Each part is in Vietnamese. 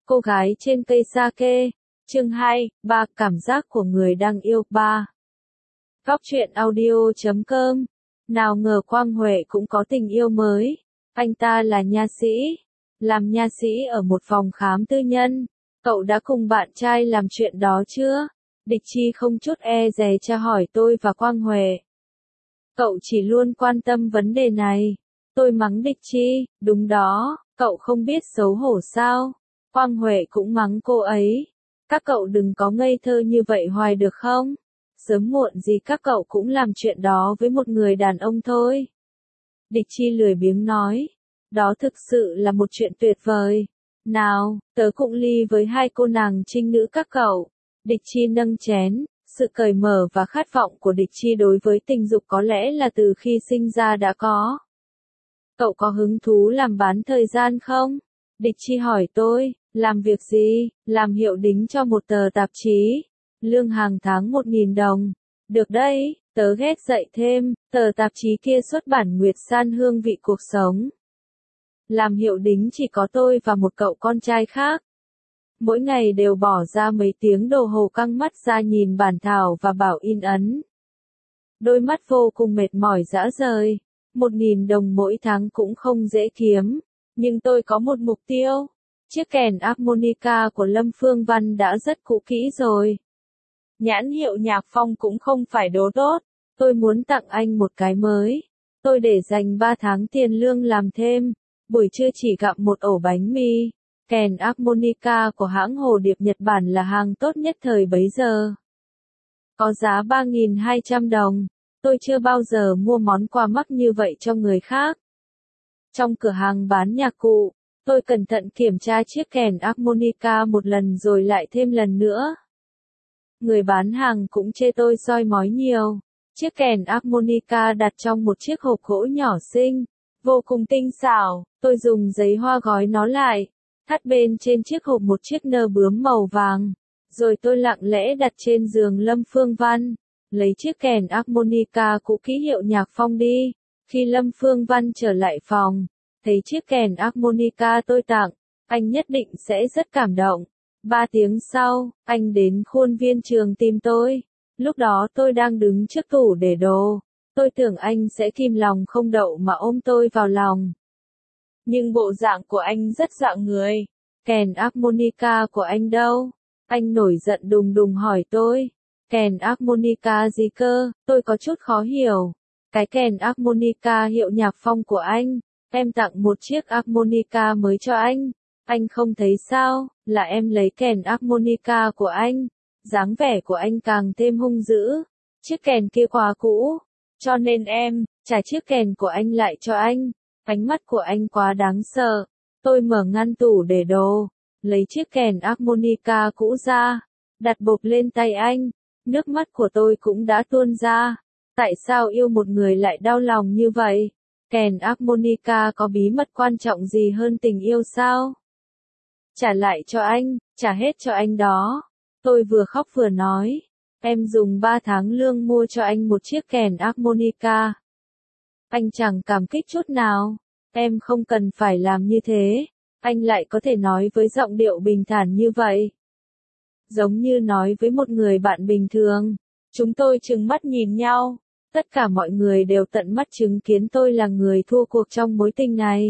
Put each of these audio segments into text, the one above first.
Cô gái trên cây sake. Chương 2, 3 cảm giác của người đang yêu 3. Góc truyện audio.com. Nào ngờ Quang Huệ cũng có tình yêu mới. Anh ta là nha sĩ. Làm nha sĩ ở một phòng khám tư nhân. Cậu đã cùng bạn trai làm chuyện đó chưa? Địch Chi không chút e dè tra hỏi tôi và Quang Huệ. Cậu chỉ luôn quan tâm vấn đề này. Tôi mắng Địch Chi, đúng đó, cậu không biết xấu hổ sao? Quang Huệ cũng mắng cô ấy. Các cậu đừng có ngây thơ như vậy hoài được không? Sớm muộn gì các cậu cũng làm chuyện đó với một người đàn ông thôi. Địch Chi lười biếng nói. Đó thực sự là một chuyện tuyệt vời. Nào, tớ cũng ly với hai cô nàng trinh nữ các cậu. Địch Chi nâng chén. Sự cởi mở và khát vọng của Địch Chi đối với tình dục có lẽ là từ khi sinh ra đã có. Cậu có hứng thú làm bán thời gian không? Địch Chi hỏi tôi, làm việc gì? Làm hiệu đính cho một tờ tạp chí. Lương hàng tháng 1.000 đồng. Được đấy, tớ ghét dạy thêm, tờ tạp chí kia xuất bản Nguyệt San hương vị cuộc sống. Làm hiệu đính chỉ có tôi và một cậu con trai khác. Mỗi ngày đều bỏ ra mấy tiếng đồng hồ căng mắt ra nhìn bản thảo và bảo in ấn. Đôi mắt vô cùng mệt mỏi rã rời. 1.000 đồng mỗi tháng cũng không dễ kiếm. Nhưng tôi có một mục tiêu. Chiếc kèn harmonica của Lâm Phương Văn đã rất cũ kỹ rồi. Nhãn hiệu Nhạc Phong cũng không phải đồ tốt. Tôi muốn tặng anh một cái mới. Tôi để dành 3 tháng tiền lương làm thêm. Buổi trưa chỉ gặm một ổ bánh mì. Kèn harmonica của hãng Hồ Điệp Nhật Bản là hàng tốt nhất thời bấy giờ. Có giá 3.200 đồng. Tôi chưa bao giờ mua món quà mắc như vậy cho người khác. Trong cửa hàng bán nhạc cụ, tôi cẩn thận kiểm tra chiếc kèn harmonica một lần rồi lại thêm lần nữa. Người bán hàng cũng chê tôi soi mói nhiều. Chiếc kèn harmonica đặt trong một chiếc hộp gỗ nhỏ xinh, vô cùng tinh xảo. Tôi dùng giấy hoa gói nó lại, thắt bên trên chiếc hộp một chiếc nơ bướm màu vàng. Rồi tôi lặng lẽ đặt trên giường Lâm Phương Văn, lấy chiếc kèn harmonica cũ kỹ hiệu Nhạc Phong đi. Khi Lâm Phương Văn trở lại phòng, thấy chiếc kèn harmonica tôi tặng, anh nhất định sẽ rất cảm động. 3 tiếng sau, anh đến khuôn viên trường tìm tôi. Lúc đó tôi đang đứng trước tủ để đồ. Tôi tưởng anh sẽ kìm lòng không đậu mà ôm tôi vào lòng. Nhưng bộ dạng của anh rất dạng người. Kèn harmonica của anh đâu? Anh nổi giận đùng đùng hỏi tôi. Kèn harmonica gì cơ? Tôi có chút khó hiểu. Cái kèn harmonica hiệu Nhạc Phong của anh. Em tặng một chiếc harmonica mới cho anh. Anh không thấy sao, là em lấy kèn harmonica của anh. Dáng vẻ của anh càng thêm hung dữ. Chiếc kèn kia quá cũ. Cho nên em, trả chiếc kèn của anh lại cho anh. Ánh mắt của anh quá đáng sợ. Tôi mở ngăn tủ để đồ. Lấy chiếc kèn harmonica cũ ra. Đặt bộp lên tay anh. Nước mắt của tôi cũng đã tuôn ra. Tại sao yêu một người lại đau lòng như vậy? Kèn harmonica có bí mật quan trọng gì hơn tình yêu sao? Trả lại cho anh, trả hết cho anh đó. Tôi vừa khóc vừa nói. Em dùng 3 tháng lương mua cho anh một chiếc kèn harmonica. Anh chẳng cảm kích chút nào. Em không cần phải làm như thế. Anh lại có thể nói với giọng điệu bình thản như vậy. Giống như nói với một người bạn bình thường. Chúng tôi trừng mắt nhìn nhau. Tất cả mọi người đều tận mắt chứng kiến tôi là người thua cuộc trong mối tình này.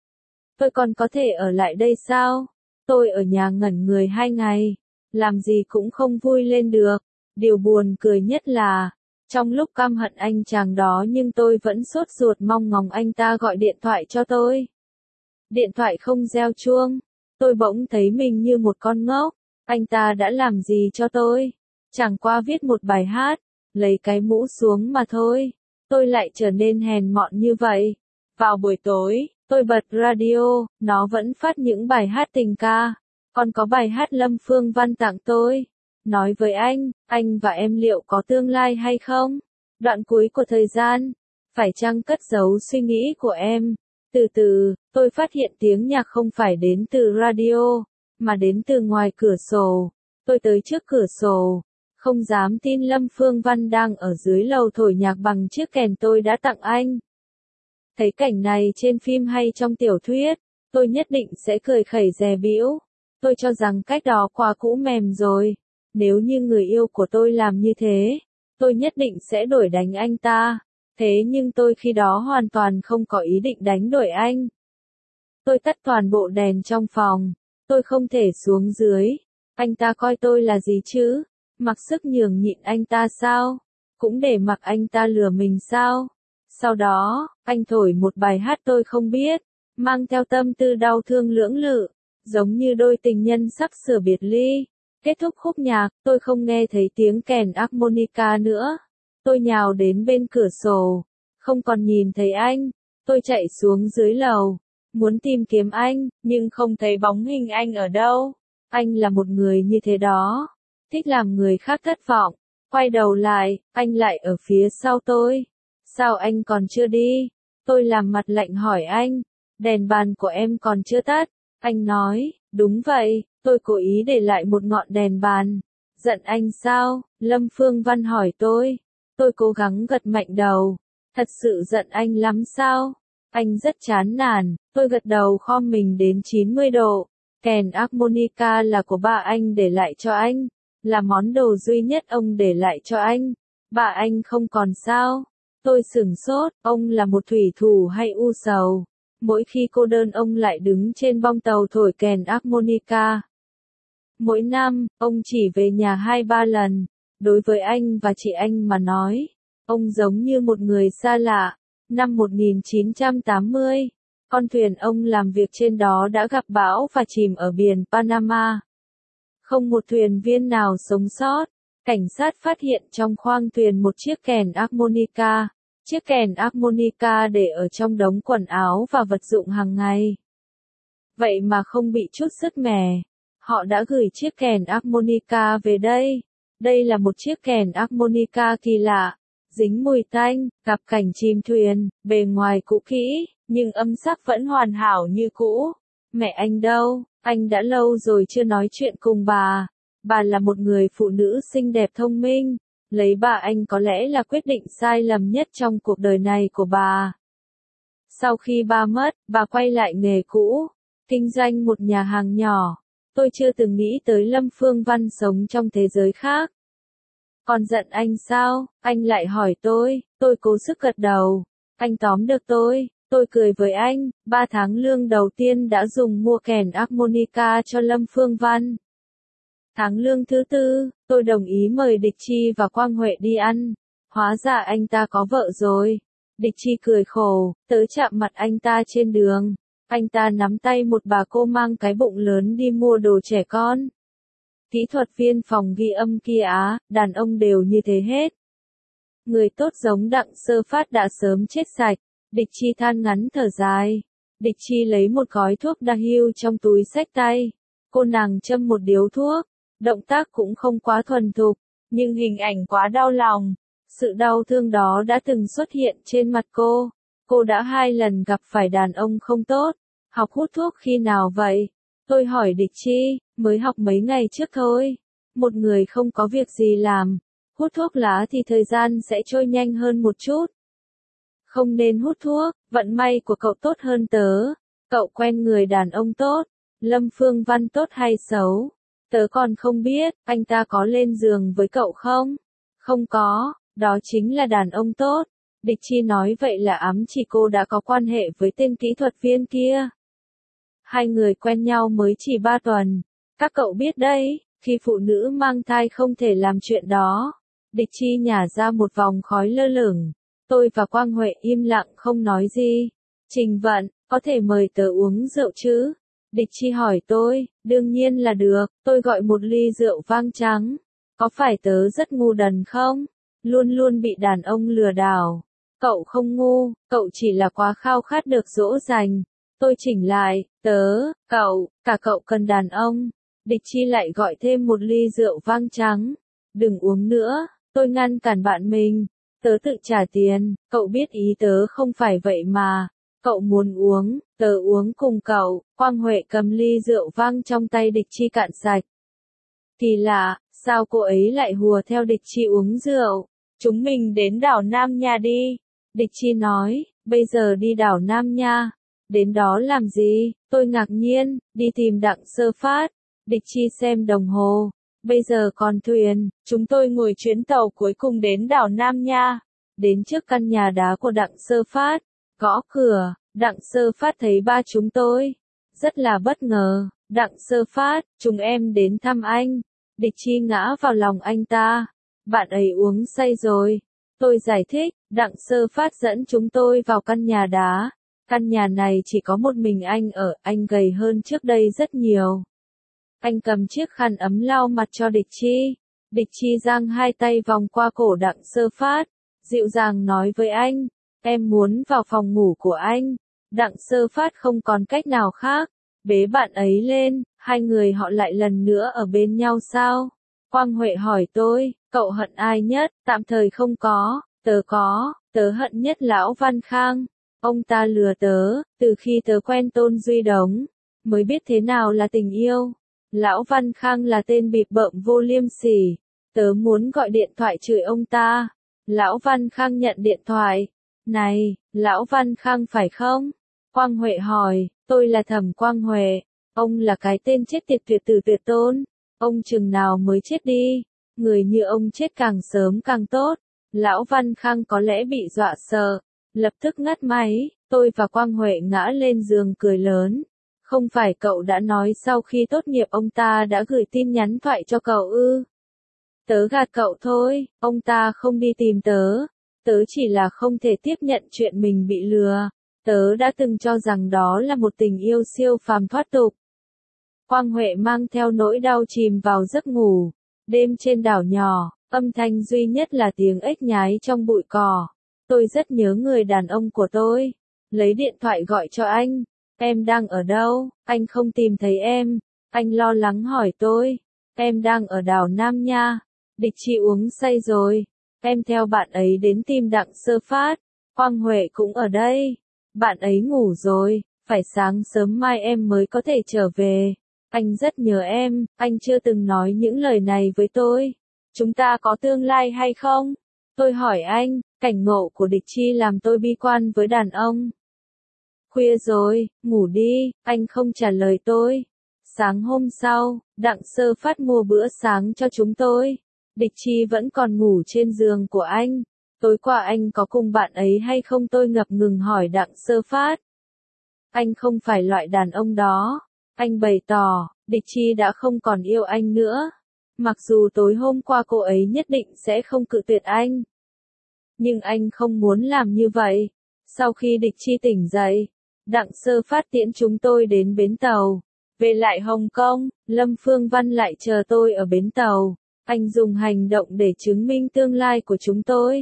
Tôi còn có thể ở lại đây sao? Tôi ở nhà ngẩn người 2 ngày. Làm gì cũng không vui lên được. Điều buồn cười nhất là, trong lúc căm hận anh chàng đó nhưng tôi vẫn sốt ruột mong ngóng anh ta gọi điện thoại cho tôi. Điện thoại không reo chuông. Tôi bỗng thấy mình như một con ngốc. Anh ta đã làm gì cho tôi? Chẳng qua viết một bài hát, lấy cái mũ xuống mà thôi. Tôi lại trở nên hèn mọn như vậy. Vào buổi tối, tôi bật radio, nó vẫn phát những bài hát tình ca. Còn có bài hát Lâm Phương Văn tặng tôi. Nói với anh và em liệu có tương lai hay không? Đoạn cuối của thời gian, phải chăng cất giấu suy nghĩ của em? Từ từ, tôi phát hiện tiếng nhạc không phải đến từ radio, mà đến từ ngoài cửa sổ. Tôi tới trước cửa sổ, không dám tin Lâm Phương Văn đang ở dưới lầu thổi nhạc bằng chiếc kèn tôi đã tặng anh. Thấy cảnh này trên phim hay trong tiểu thuyết, tôi nhất định sẽ cười khẩy dè bĩu. Tôi cho rằng cách đó quá cũ mềm rồi. Nếu như người yêu của tôi làm như thế, tôi nhất định sẽ đuổi đánh anh ta. Thế nhưng tôi khi đó hoàn toàn không có ý định đánh đuổi anh. Tôi tắt toàn bộ đèn trong phòng. Tôi không thể xuống dưới. Anh ta coi tôi là gì chứ? Mặc sức nhường nhịn anh ta sao? Cũng để mặc anh ta lừa mình sao? Sau đó, anh thổi một bài hát tôi không biết, mang theo tâm tư đau thương lưỡng lự, giống như đôi tình nhân sắp sửa biệt ly. Kết thúc khúc nhạc, tôi không nghe thấy tiếng kèn harmonica nữa. Tôi nhào đến bên cửa sổ, không còn nhìn thấy anh. Tôi chạy xuống dưới lầu, muốn tìm kiếm anh, nhưng không thấy bóng hình anh ở đâu. Anh là một người như thế đó, thích làm người khác thất vọng. Quay đầu lại, anh lại ở phía sau tôi. Sao anh còn chưa đi? Tôi làm mặt lạnh hỏi anh. Đèn bàn của em còn chưa tắt. Anh nói, đúng vậy, tôi cố ý để lại một ngọn đèn bàn. Giận anh sao? Lâm Phương Văn hỏi tôi. Tôi cố gắng gật mạnh đầu. Thật sự giận anh lắm sao? Anh rất chán nản. Tôi gật đầu khom mình đến 90 độ. Kèn harmonica là của ba anh để lại cho anh. Là món đồ duy nhất ông để lại cho anh. Ba anh không còn sao? Tôi sửng sốt, ông là một thủy thủ hay u sầu. Mỗi khi cô đơn ông lại đứng trên bong tàu thổi kèn harmonica. Mỗi năm, ông chỉ về nhà 2-3 lần. Đối với anh và chị anh mà nói, ông giống như một người xa lạ. Năm 1980, con thuyền ông làm việc trên đó đã gặp bão và chìm ở biển Panama. Không một thuyền viên nào sống sót. Cảnh sát phát hiện trong khoang thuyền một chiếc kèn harmonica. Chiếc kèn harmonica để ở trong đống quần áo và vật dụng hàng ngày. Vậy mà không bị chút sứt mẻ. Họ đã gửi chiếc kèn harmonica về đây. Đây là một chiếc kèn harmonica kỳ lạ, dính mùi tanh, gặp cảnh chìm thuyền, bề ngoài cũ kỹ, nhưng âm sắc vẫn hoàn hảo như cũ. Mẹ anh đâu? Anh đã lâu rồi chưa nói chuyện cùng bà. Bà là một người phụ nữ xinh đẹp thông minh. Lấy bà anh có lẽ là quyết định sai lầm nhất trong cuộc đời này của bà. Sau khi ba mất, bà quay lại nghề cũ, kinh doanh một nhà hàng nhỏ. Tôi chưa từng nghĩ tới Lâm Phương Văn sống trong thế giới khác. Còn giận anh sao? Anh lại hỏi tôi cố sức gật đầu. Anh tóm được tôi cười với anh, 3 tháng lương đầu tiên đã dùng mua kèn harmonica cho Lâm Phương Văn. Tháng lương thứ 4, tôi đồng ý mời Địch Chi và Quang Huệ đi ăn. Hóa ra anh ta có vợ rồi. Địch Chi cười khổ, tớ chạm mặt anh ta trên đường. Anh ta nắm tay một bà cô mang cái bụng lớn đi mua đồ trẻ con. Kỹ thuật viên phòng ghi âm kia đàn ông đều như thế hết. Người tốt giống Đặng Sơ Phát đã sớm chết sạch. Địch Chi than ngắn thở dài. Địch Chi lấy một gói thuốc đa hưu trong túi xách tay. Cô nàng châm một điếu thuốc. Động tác cũng không quá thuần thục, nhưng hình ảnh quá đau lòng. Sự đau thương đó đã từng xuất hiện trên mặt cô. Cô đã 2 lần gặp phải đàn ông không tốt. Học hút thuốc khi nào vậy? Tôi hỏi Địch Chi, mới học mấy ngày trước thôi. Một người không có việc gì làm, hút thuốc lá thì thời gian sẽ trôi nhanh hơn một chút. Không nên hút thuốc, vận may của cậu tốt hơn tớ. Cậu quen người đàn ông tốt. Lâm Phương Văn tốt hay xấu? Tớ còn không biết, anh ta có lên giường với cậu không? Không có, đó chính là đàn ông tốt. Địch Chi nói vậy là ám chỉ cô đã có quan hệ với tên kỹ thuật viên kia. 2 người quen nhau mới chỉ 3 tuần. Các cậu biết đấy, khi phụ nữ mang thai không thể làm chuyện đó. Địch Chi nhả ra một vòng khói lơ lửng. Tôi và Quang Huệ im lặng không nói gì. Trình Vận, có thể mời tớ uống rượu chứ? Địch Chi hỏi tôi, đương nhiên là được, tôi gọi một ly rượu vang trắng. Có phải tớ rất ngu đần không? Luôn luôn bị đàn ông lừa đảo. Cậu không ngu, cậu chỉ là quá khao khát được dỗ dành. Tôi chỉnh lại, cả cậu cần đàn ông. Địch Chi lại gọi thêm một ly rượu vang trắng. Đừng uống nữa, tôi ngăn cản bạn mình. Tớ tự trả tiền, cậu biết ý tớ không phải vậy mà. Cậu muốn uống, tớ uống cùng cậu. Quang Huệ cầm ly rượu vang trong tay Địch Chi cạn sạch. Kỳ lạ, sao cô ấy lại hùa theo Địch Chi uống rượu? Chúng mình đến đảo Nam Nha đi. Địch Chi nói, bây giờ đi đảo Nam Nha. Đến đó làm gì? Tôi ngạc nhiên, đi tìm Đặng Sơ Phát. Địch Chi xem đồng hồ. Bây giờ còn thuyền, chúng tôi ngồi chuyến tàu cuối cùng đến đảo Nam Nha. Đến trước căn nhà đá của Đặng Sơ Phát, gõ cửa, Đặng Sơ Phát thấy ba chúng tôi. Rất là bất ngờ, Đặng Sơ Phát, chúng em đến thăm anh. Địch Chi ngã vào lòng anh ta. Bạn ấy uống say rồi. Tôi giải thích, Đặng Sơ Phát dẫn chúng tôi vào căn nhà đá. Căn nhà này chỉ có một mình anh ở, anh gầy hơn trước đây rất nhiều. Anh cầm chiếc khăn ấm lau mặt cho Địch Chi. Địch Chi giang hai tay vòng qua cổ Đặng Sơ Phát, dịu dàng nói với anh, em muốn vào phòng ngủ của anh. Đặng Sơ Phát không còn cách nào khác, bế bạn ấy lên, hai người họ lại lần nữa ở bên nhau sao? Quang Huệ hỏi tôi, cậu hận ai nhất? Tạm thời không có, tớ hận nhất Lão Văn Khang. Ông ta lừa tớ, từ khi tớ quen Tôn Duy Đống, mới biết thế nào là tình yêu. Lão Văn Khang là tên bịp bợm vô liêm sỉ. Tớ muốn gọi điện thoại chửi ông ta. Lão Văn Khang nhận điện thoại. Này, Lão Văn Khang phải không? Quang Huệ hỏi, tôi là Thẩm Quang Huệ. Ông là cái tên chết tiệt tuyệt tử tuyệt tôn. Ông chừng nào mới chết đi. Người như ông chết càng sớm càng tốt. Lão Văn Khang có lẽ bị dọa sợ. Lập tức ngắt máy, tôi và Quang Huệ ngã lên giường cười lớn. Không phải cậu đã nói sau khi tốt nghiệp ông ta đã gửi tin nhắn thoại cho cậu ư? Tớ gạt cậu thôi, ông ta không đi tìm tớ. Tớ chỉ là không thể tiếp nhận chuyện mình bị lừa. Tớ đã từng cho rằng đó là một tình yêu siêu phàm thoát tục. Quang Huệ mang theo nỗi đau chìm vào giấc ngủ. Đêm trên đảo nhỏ, âm thanh duy nhất là tiếng ếch nhái trong bụi cỏ. Tôi rất nhớ người đàn ông của tôi. Lấy điện thoại gọi cho anh. Em đang ở đâu? Anh không tìm thấy em. Anh lo lắng hỏi tôi. Em đang ở đảo Nam Nha. Địch Chi uống say rồi. Em theo bạn ấy đến tìm Đặng Sơ Phát. Quang Huệ cũng ở đây. Bạn ấy ngủ rồi. Phải sáng sớm mai em mới có thể trở về. Anh rất nhớ em. Anh chưa từng nói những lời này với tôi. Chúng ta có tương lai hay không? Tôi hỏi anh. Cảnh ngộ của Địch Chi làm tôi bi quan với đàn ông. Khuya rồi, ngủ đi, anh không trả lời tôi. Sáng hôm sau, Đặng Sơ Phát mua bữa sáng cho chúng tôi. Địch Chi vẫn còn ngủ trên giường của anh. Tối qua anh có cùng bạn ấy hay không, tôi ngập ngừng hỏi Đặng Sơ Phát. Anh không phải loại đàn ông đó. Anh bày tỏ, Địch Chi đã không còn yêu anh nữa. Mặc dù tối hôm qua cô ấy nhất định sẽ không cự tuyệt anh. Nhưng anh không muốn làm như vậy. Sau khi Địch Chi tỉnh dậy, Đặng Sơ Phát tiễn chúng tôi đến bến tàu. Về lại Hồng Kông, Lâm Phương Văn lại chờ tôi ở bến tàu. Anh dùng hành động để chứng minh tương lai của chúng tôi.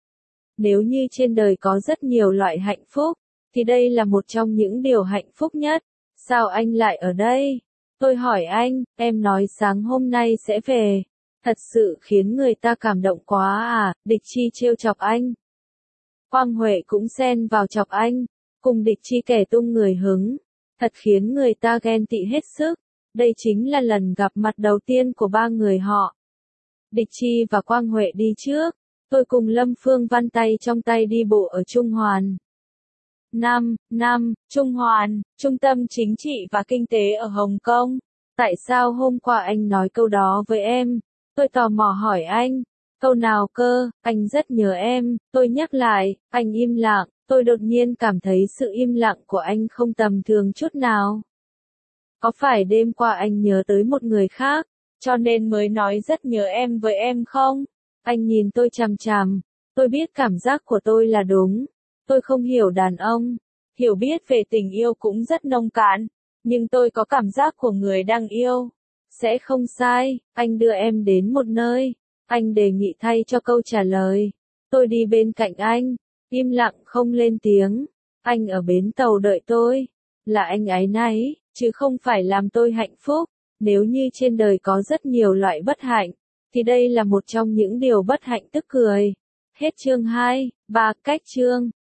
Nếu như trên đời có rất nhiều loại hạnh phúc, thì đây là một trong những điều hạnh phúc nhất. Sao anh lại ở đây? Tôi hỏi anh, em nói sáng hôm nay sẽ về. Thật sự khiến người ta cảm động quá à, Địch Chi trêu chọc anh. Quang Huệ cũng xen vào chọc anh, cùng Địch Chi kể tung người hứng. Thật khiến người ta ghen tị hết sức. Đây chính là lần gặp mặt đầu tiên của ba người họ. Địch Chi và Quang Huệ đi trước. Tôi cùng Lâm Phương Văn tay trong tay đi bộ ở Trung Hoàn. Trung Hoàn, trung tâm chính trị và kinh tế ở Hồng Kông. Tại sao hôm qua anh nói câu đó với em? Tôi tò mò hỏi anh. Câu nào cơ? Anh rất nhớ em. Tôi nhắc lại, anh im lặng. Tôi đột nhiên cảm thấy sự im lặng của anh không tầm thường chút nào. Có phải đêm qua anh nhớ tới một người khác, cho nên mới nói rất nhớ em với em không? Anh nhìn tôi chằm chằm. Tôi biết cảm giác của tôi là đúng. Tôi không hiểu đàn ông. Hiểu biết về tình yêu cũng rất nông cạn. Nhưng tôi có cảm giác của người đang yêu. Sẽ không sai. Anh đưa em đến một nơi. Anh đề nghị thay cho câu trả lời. Tôi đi bên cạnh anh. Im lặng không lên tiếng. Anh ở bến tàu đợi tôi. Là anh áy náy, chứ không phải làm tôi hạnh phúc. Nếu như trên đời có rất nhiều loại bất hạnh, thì đây là một trong những điều bất hạnh tức cười. Hết chương 2, 3 cách chương.